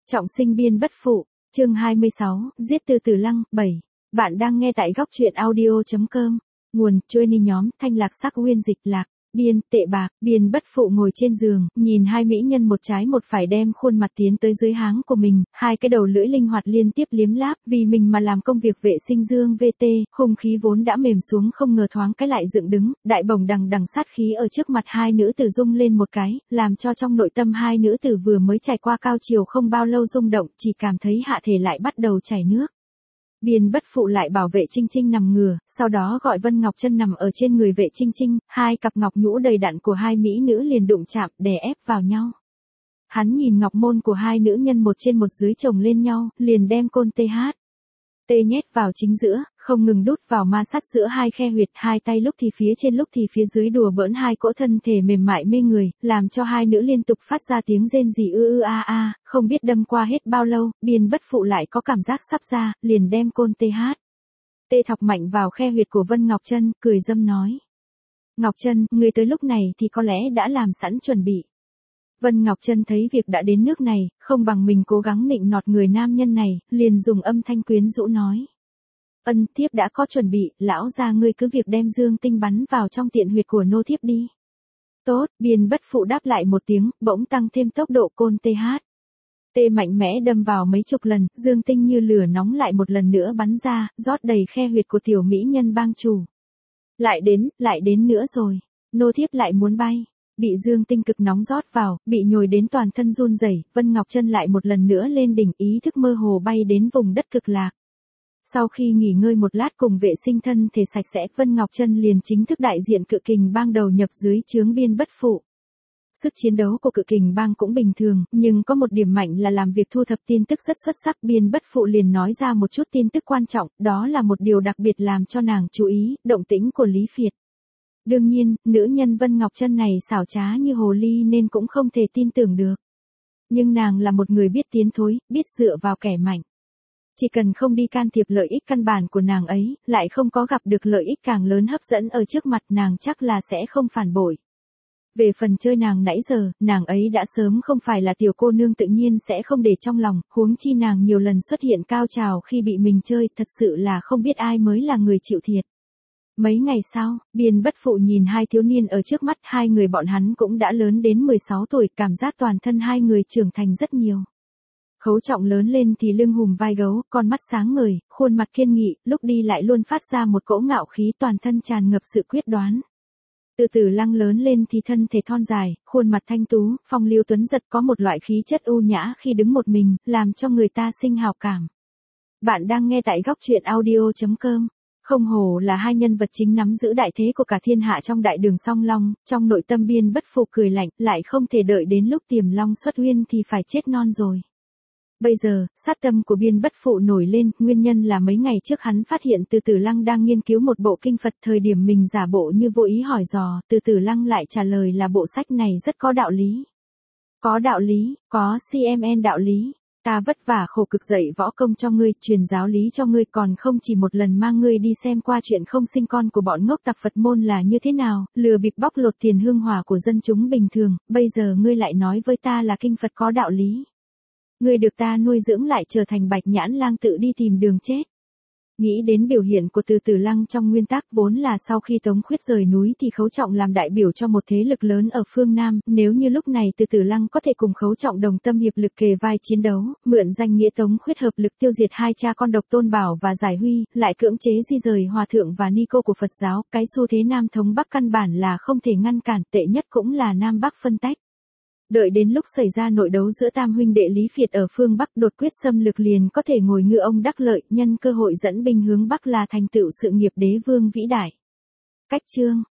Trọng sinh biên bất phụ, chương 26, giết Từ Từ Lăng, 7. Bạn đang nghe tại góc truyện audio.com. Nguồn, Johnny nhóm, thanh lạc sắc nguyên dịch lạc. Biên, tệ bạc, biên bất phụ ngồi trên giường, nhìn hai mỹ nhân một trái một phải đem khuôn mặt tiến tới dưới háng của mình, hai cái đầu lưỡi linh hoạt liên tiếp liếm láp, vì mình mà làm công việc vệ sinh dương VT, hung khí vốn đã mềm xuống không ngờ thoáng cái lại dựng đứng, đại bồng đằng đằng sát khí ở trước mặt hai nữ tử rung lên một cái, làm cho trong nội tâm hai nữ tử vừa mới trải qua cao chiều không bao lâu rung động, chỉ cảm thấy hạ thể lại bắt đầu chảy nước. Biên bất phụ lại bảo vệ Trinh Trinh nằm ngửa, sau đó gọi Vân Ngọc Chân nằm ở trên người vệ Trinh Trinh, hai cặp ngọc nhũ đầy đặn của hai mỹ nữ liền đụng chạm, đè ép vào nhau. Hắn nhìn ngọc môn của hai nữ nhân một trên một dưới chồng lên nhau, liền đem côn tê nhét vào chính giữa, không ngừng đút vào ma sát giữa hai khe huyệt, hai tay lúc thì phía trên lúc thì phía dưới đùa bỡn hai cỗ thân thể mềm mại mê người, làm cho hai nữ liên tục phát ra tiếng rên rỉ a, không biết đâm qua hết bao lâu, biên bất phụ lại có cảm giác sắp ra, liền đem côn tê thọc mạnh vào khe huyệt của Vân Ngọc Chân, cười dâm nói. Ngọc Chân, người tới lúc này thì có lẽ đã làm sẵn chuẩn bị. Vân Ngọc Chân thấy việc đã đến nước này, không bằng mình cố gắng nịnh nọt người nam nhân này, liền dùng âm thanh quyến rũ nói. Ân, thiếp đã có chuẩn bị, lão gia ngươi cứ việc đem dương tinh bắn vào trong tiện huyệt của nô thiếp đi. Tốt, biên bất phụ đáp lại một tiếng, bỗng tăng thêm tốc độ côn tê mạnh mẽ đâm vào mấy chục lần, dương tinh như lửa nóng lại một lần nữa bắn ra, rót đầy khe huyệt của tiểu mỹ nhân bang chủ. Lại đến nữa rồi, nô thiếp lại muốn bay. Bị dương tinh cực nóng rót vào, bị nhồi đến toàn thân run rẩy, Vân Ngọc Chân lại một lần nữa lên đỉnh, ý thức mơ hồ bay đến vùng đất cực lạc. Sau khi nghỉ ngơi một lát cùng vệ sinh thân thể sạch sẽ, Vân Ngọc Chân liền chính thức đại diện Cự Kình Bang đầu nhập dưới trướng biên bất phụ. Sức chiến đấu của Cự Kình Bang cũng bình thường, nhưng có một điểm mạnh là làm việc thu thập tin tức rất xuất sắc. Biên bất phụ liền nói ra một chút tin tức quan trọng, đó là một điều đặc biệt làm cho nàng chú ý, động tĩnh của Lý Phiệt. Đương nhiên, nữ nhân Vân Ngọc Chân này xảo trá như hồ ly nên cũng không thể tin tưởng được. Nhưng nàng là một người biết tiến thối, biết dựa vào kẻ mạnh. Chỉ cần không đi can thiệp lợi ích căn bản của nàng ấy, lại không có gặp được lợi ích càng lớn hấp dẫn ở trước mặt nàng chắc là sẽ không phản bội. Về phần chơi nàng nãy giờ, nàng ấy đã sớm không phải là tiểu cô nương tự nhiên sẽ không để trong lòng, huống chi nàng nhiều lần xuất hiện cao trào khi bị mình chơi, thật sự là không biết ai mới là người chịu thiệt. Mấy ngày sau, biên bất phụ nhìn hai thiếu niên ở trước mắt, hai người bọn hắn cũng đã lớn đến 16 tuổi, cảm giác toàn thân hai người trưởng thành rất nhiều. Khấu Trọng lớn lên thì lưng hùm vai gấu, con mắt sáng ngời, khuôn mặt kiên nghị, lúc đi lại luôn phát ra một cỗ ngạo khí, toàn thân tràn ngập sự quyết đoán. Từ Từ Lăng lớn lên thì thân thể thon dài, khuôn mặt thanh tú, phong lưu tuấn giật, có một loại khí chất ưu nhã khi đứng một mình, làm cho người ta sinh hào cảm. Bạn đang nghe tại góc truyện audio.com. Không hổ là hai nhân vật chính nắm giữ đại thế của cả thiên hạ trong đại đường song long, trong nội tâm biên bất phụ cười lạnh, lại không thể đợi đến lúc Tiềm Long xuất huyên thì phải chết non rồi. Bây giờ, sát tâm của biên bất phụ nổi lên, nguyên nhân là mấy ngày trước hắn phát hiện Từ Từ Lăng đang nghiên cứu một bộ kinh Phật, thời điểm mình giả bộ như vô ý hỏi dò, Từ Từ Lăng lại trả lời là bộ sách này rất có đạo lý. Có đạo lý, có CMN đạo lý. Ta vất vả khổ cực dạy võ công cho ngươi, truyền giáo lý cho ngươi, còn không chỉ một lần mang ngươi đi xem qua chuyện không sinh con của bọn ngốc tặc Phật môn là như thế nào, lừa bịp bóc lột tiền hương hỏa của dân chúng bình thường, bây giờ ngươi lại nói với ta là kinh Phật có đạo lý. Ngươi được ta nuôi dưỡng lại trở thành Bạch Nhãn Lang tự đi tìm đường chết. Nghĩ đến biểu hiện của Từ Từ Lăng trong nguyên tắc vốn là sau khi Tống Khuyết rời núi thì Khấu Trọng làm đại biểu cho một thế lực lớn ở phương Nam, nếu như lúc này Từ Từ Lăng có thể cùng Khấu Trọng đồng tâm hiệp lực kề vai chiến đấu, mượn danh nghĩa Tống Khuyết hợp lực tiêu diệt hai cha con độc Tôn Bảo và Giải Huy, lại cưỡng chế di rời Hòa Thượng và Ni Cô của Phật giáo, cái xu thế Nam thống Bắc căn bản là không thể ngăn cản, tệ nhất cũng là Nam Bắc phân tách. Đợi đến lúc xảy ra nội đấu giữa tam huynh đệ Lý Phiệt ở phương Bắc đột quyết xâm lược liền có thể ngồi ngựa ông đắc lợi, nhân cơ hội dẫn binh hướng Bắc là thành tựu sự nghiệp đế vương vĩ đại. Cách chương,